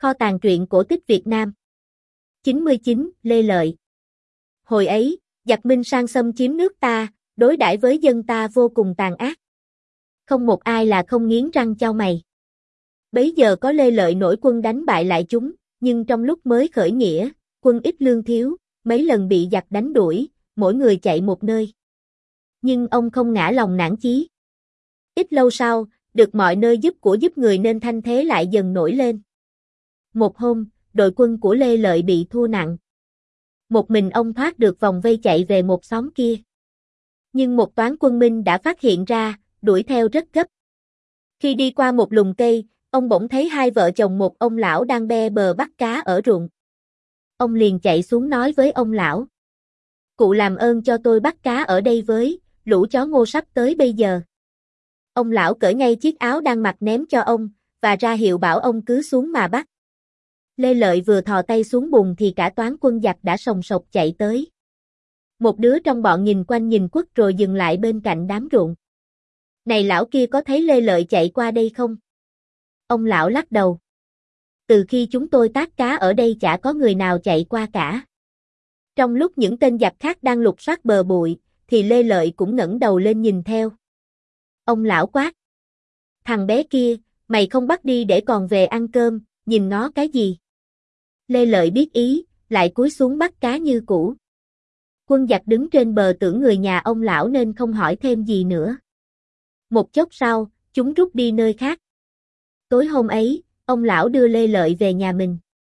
Kho tàng truyện cổ tích Việt Nam. 99. Lê Lợi. Hồi ấy, giặc Minh sang xâm chiếm nước ta, đối đãi với dân ta vô cùng tàn ác. Không một ai là không nghiến răng chau mày. Bấy giờ có Lê Lợi nổi quân đánh bại lại chúng, nhưng trong lúc mới khởi nghĩa, quân ít lương thiếu, mấy lần bị giặc đánh đuổi, mỗi người chạy một nơi. Nhưng ông không ngã lòng nản chí. Ít lâu sau, được mọi nơi giúp người nên thanh thế lại dần nổi lên. Một hôm, đội quân của Lê Lợi bị thua nặng. Một mình ông thoát được vòng vây chạy về một xóm kia. Nhưng một toán quân Minh đã phát hiện ra, đuổi theo rất gấp. Khi đi qua một lùm cây, ông bỗng thấy hai vợ chồng một ông lão đang be bờ bắt cá ở ruộng. Ông liền chạy xuống nói với ông lão: "Cụ làm ơn cho tôi bắt cá ở đây với, lũ chó ngô sắp tới bây giờ." Ông lão cởi ngay chiếc áo đang mặc ném cho ông, và ra hiệu bảo ông cứ xuống mà bắt. Lê Lợi vừa thò tay xuống bùn thì cả toán quân giặc đã sồng sộc chạy tới. Một đứa trong bọn nhìn quanh nhìn quất rồi dừng lại bên cạnh đám ruộng. "Này lão kia, có thấy Lê Lợi chạy qua đây không?" Ông lão lắc đầu. "Từ khi chúng tôi tác cá ở đây chả có người nào chạy qua cả." Trong lúc những tên giặc khác đang lục soát bờ bụi, thì Lê Lợi cũng ngẩng đầu lên nhìn theo. Ông lão quát: "Thằng bé kia, mày không bắt đi để còn về ăn cơm, nhìn ngó cái gì?" Lê Lợi biết ý, lại cúi xuống bắt cá như cũ. Quân giặc đứng trên bờ tưởng người nhà ông lão nên không hỏi thêm gì nữa. Một chốc sau, chúng rút đi nơi khác. Tối hôm ấy, ông lão đưa Lê Lợi về nhà mình.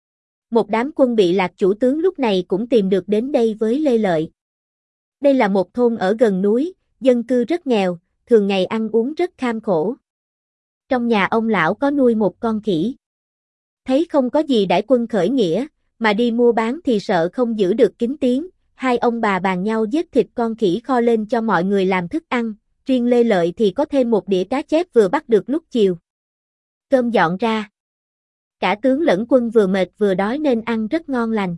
Một đám quân bị lạc chủ tướng lúc này cũng tìm được đến đây với Lê Lợi. Đây là một thôn ở gần núi, dân cư rất nghèo, thường ngày ăn uống rất kham khổ. Trong nhà ông lão có nuôi một con khỉ. Thấy không có gì đãi quân khởi nghĩa, mà đi mua bán thì sợ không giữ được kín tiếng, hai ông bà bàn nhau giết thịt con khỉ kho lên cho mọi người làm thức ăn, riêng Lê Lợi thì có thêm một đĩa cá chép vừa bắt được lúc chiều. Cơm dọn ra. Cả tướng lẫn quân vừa mệt vừa đói nên ăn rất ngon lành.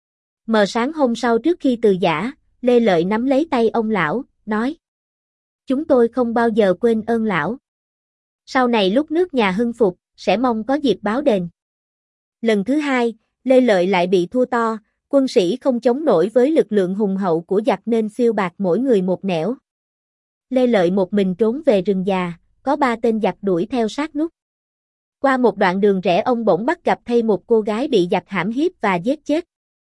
Mờ sáng hôm sau trước khi từ giã, Lê Lợi nắm lấy tay ông lão, nói: "Chúng tôi không bao giờ quên ơn lão. Sau này lúc nước nhà hưng phục, sẽ mong có dịp báo đền." Lần thứ hai, Lê Lợi lại bị thua to, quân sĩ không chống nổi với lực lượng hùng hậu của giặc nên phiêu bạt mỗi người một nẻo. Lê Lợi một mình trốn về rừng già, có 3 tên giặc đuổi theo sát nút. Qua một đoạn đường rẽ ông bỗng bắt gặp thay một cô gái bị giặc hãm hiếp và giết chết.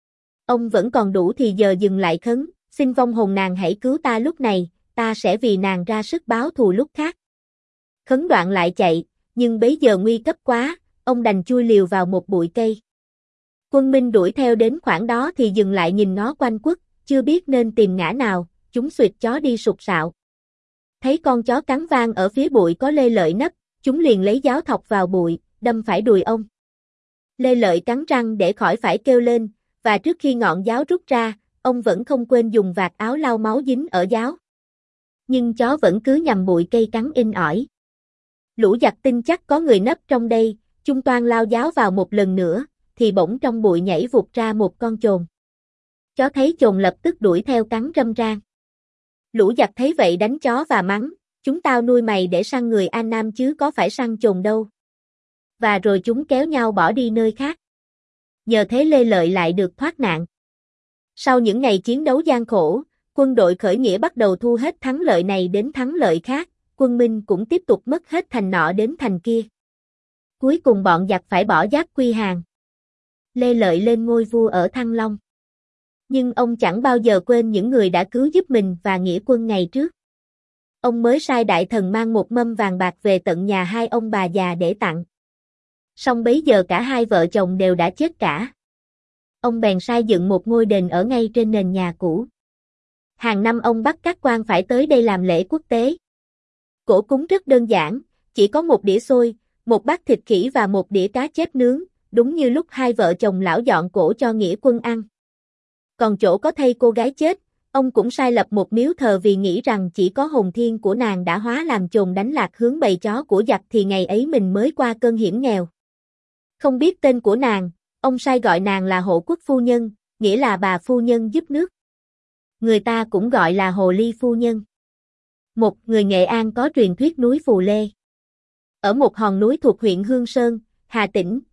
Ông vẫn còn đủ thì giờ dừng lại khấn: "Xin vong hồn nàng hãy cứu ta lúc này, ta sẽ vì nàng ra sức báo thù lúc khác." Khấn đoạn lại chạy, nhưng bấy giờ nguy cấp quá, ông đành chui liều vào một bụi cây. Quân Minh đuổi theo đến khoảng đó thì dừng lại nhìn ngó quanh quất, chưa biết nên tìm ngã nào, chúng xuyệt chó đi sục sạo. Thấy con chó cắn vang ở phía bụi có Lê Lợi nấp, chúng liền lấy giáo thọc vào bụi, đâm phải đùi ông. Lê Lợi cắn răng để khỏi phải kêu lên, và trước khi ngọn giáo rút ra, ông vẫn không quên dùng vạt áo lau máu dính ở giáo. Nhưng chó vẫn cứ nhằm bụi cây cắn in ỏi. Lũ giặc tin chắc có người nấp trong đây, chúng toan lao giáo vào một lần nữa, thì bỗng trong bụi nhảy vụt ra một con chồn. Chó thấy chồn lập tức đuổi theo cắn râm ran. Lũ giặc thấy vậy đánh chó và mắng: "Chúng tao nuôi mày để săn người An Nam chứ có phải săn chồn đâu." Và rồi chúng kéo nhau bỏ đi nơi khác. Nhờ thế Lê Lợi lại được thoát nạn. Sau những ngày chiến đấu gian khổ, quân đội khởi nghĩa bắt đầu thu hết thắng lợi này đến thắng lợi khác, quân Minh cũng tiếp tục mất hết thành nọ đến thành kia. Cuối cùng bọn giặc phải bỏ giáp quy hàng. Lê Lợi lên ngôi vua ở Thăng Long. Nhưng ông chẳng bao giờ quên những người đã cứu giúp mình và nghĩa quân ngày trước. Ông mới sai đại thần mang một mâm vàng bạc về tận nhà hai ông bà già để tặng. Song bấy giờ cả hai vợ chồng đều đã chết cả. Ông bèn sai dựng một ngôi đền ở ngay trên nền nhà cũ. Hàng năm ông bắt các quan phải tới đây làm lễ quốc tế. Cỗ cúng rất đơn giản, chỉ có một đĩa xôi, một bát thịt khỉ và một đĩa cá chép nướng, đúng như lúc hai vợ chồng lão dọn cỗ cho nghĩa quân ăn. Còn chỗ có thây cô gái chết, ông cũng sai lập một miếu thờ vì nghĩ rằng chỉ có hồn thiêng của nàng đã hóa làm chồn đánh lạc hướng bầy chó của giặc thì ngày ấy mình mới qua cơn hiểm nghèo. Không biết tên của nàng, ông sai gọi nàng là Hộ Quốc phu nhân, nghĩa là bà phu nhân giúp nước. Người ta cũng gọi là Hồ Ly phu nhân. Một người Nghệ An có truyền thuyết núi Phù Lê. Ở một hòn núi thuộc huyện Hương Sơn, Hà Tĩnh,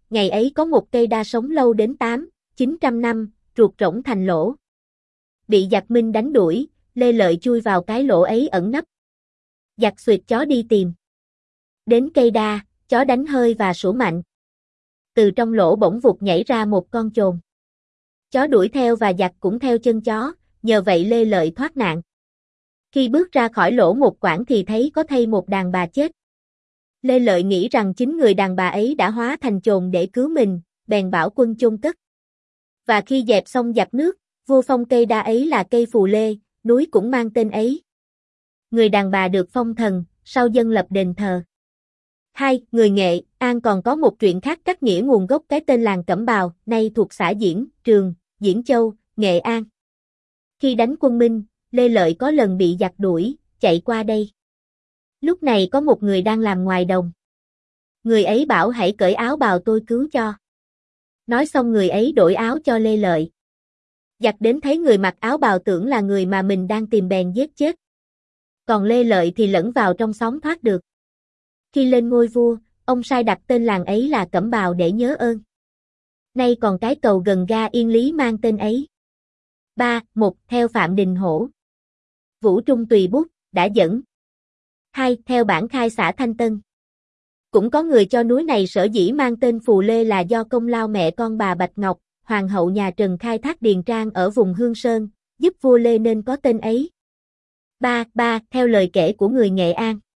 ngày ấy có một cây đa sống lâu đến 800-900 năm, ruột rỗng thành lỗ. Bị giặc Minh đánh đuổi, Lê Lợi chui vào cái lỗ ấy ẩn nấp. Giặc xuyệt chó đi tìm. Đến cây đa, chó đánh hơi và sủa mạnh. Từ trong lỗ bỗng vụt nhảy ra một con chồn. Chó đuổi theo và giặc cũng theo chân chó, nhờ vậy Lê Lợi thoát nạn. Khi bước ra khỏi lỗ một quãng thì thấy có thây một đàn bà chết. Lê Lợi nghĩ rằng chính người đàn bà ấy đã hóa thành chồn để cứu mình, bèn bảo quân chôn cất. Và khi dẹp xong giặc nước, vua phong cây đa ấy là cây Phù Lê, núi cũng mang tên ấy. Người đàn bà được phong thần, sau dân lập đền thờ. 2. Người Nghệ An còn có một chuyện khác cắt nghĩa nguồn gốc cái tên làng Cẩm Bào, nay thuộc xã Diễn Trường, Diễn Châu, Nghệ An. Khi đánh quân Minh, Lê Lợi có lần bị giặc đuổi, chạy qua đây. Lúc này có một người đang làm ngoài đồng. Người ấy bảo hãy cởi áo bào tôi cứu cho. Nói xong người ấy đổi áo cho Lê Lợi. Giặc đến thấy người mặc áo bào tưởng là người mà mình đang tìm bèn giết chết. Còn Lê Lợi thì lẫn vào trong xóm thoát được. Khi lên ngôi vua, ông sai đặt tên làng ấy là Cẩm Bào để nhớ ơn. Nay còn cái cầu gần ga Yên Lý mang tên ấy. 3. Một. Theo Phạm Đình Hổ. Vũ Trung Tùy Bút, đã dẫn. 2. Theo bản khai xã Thanh Tân. Cũng có người cho núi này sở dĩ mang tên Phù Lê là do công lao mẹ con bà Bạch Ngọc, hoàng hậu nhà Trần khai thác điền trang ở vùng Hương Sơn, giúp vua Lê nên có tên ấy. 3. Theo lời kể của người Nghệ An.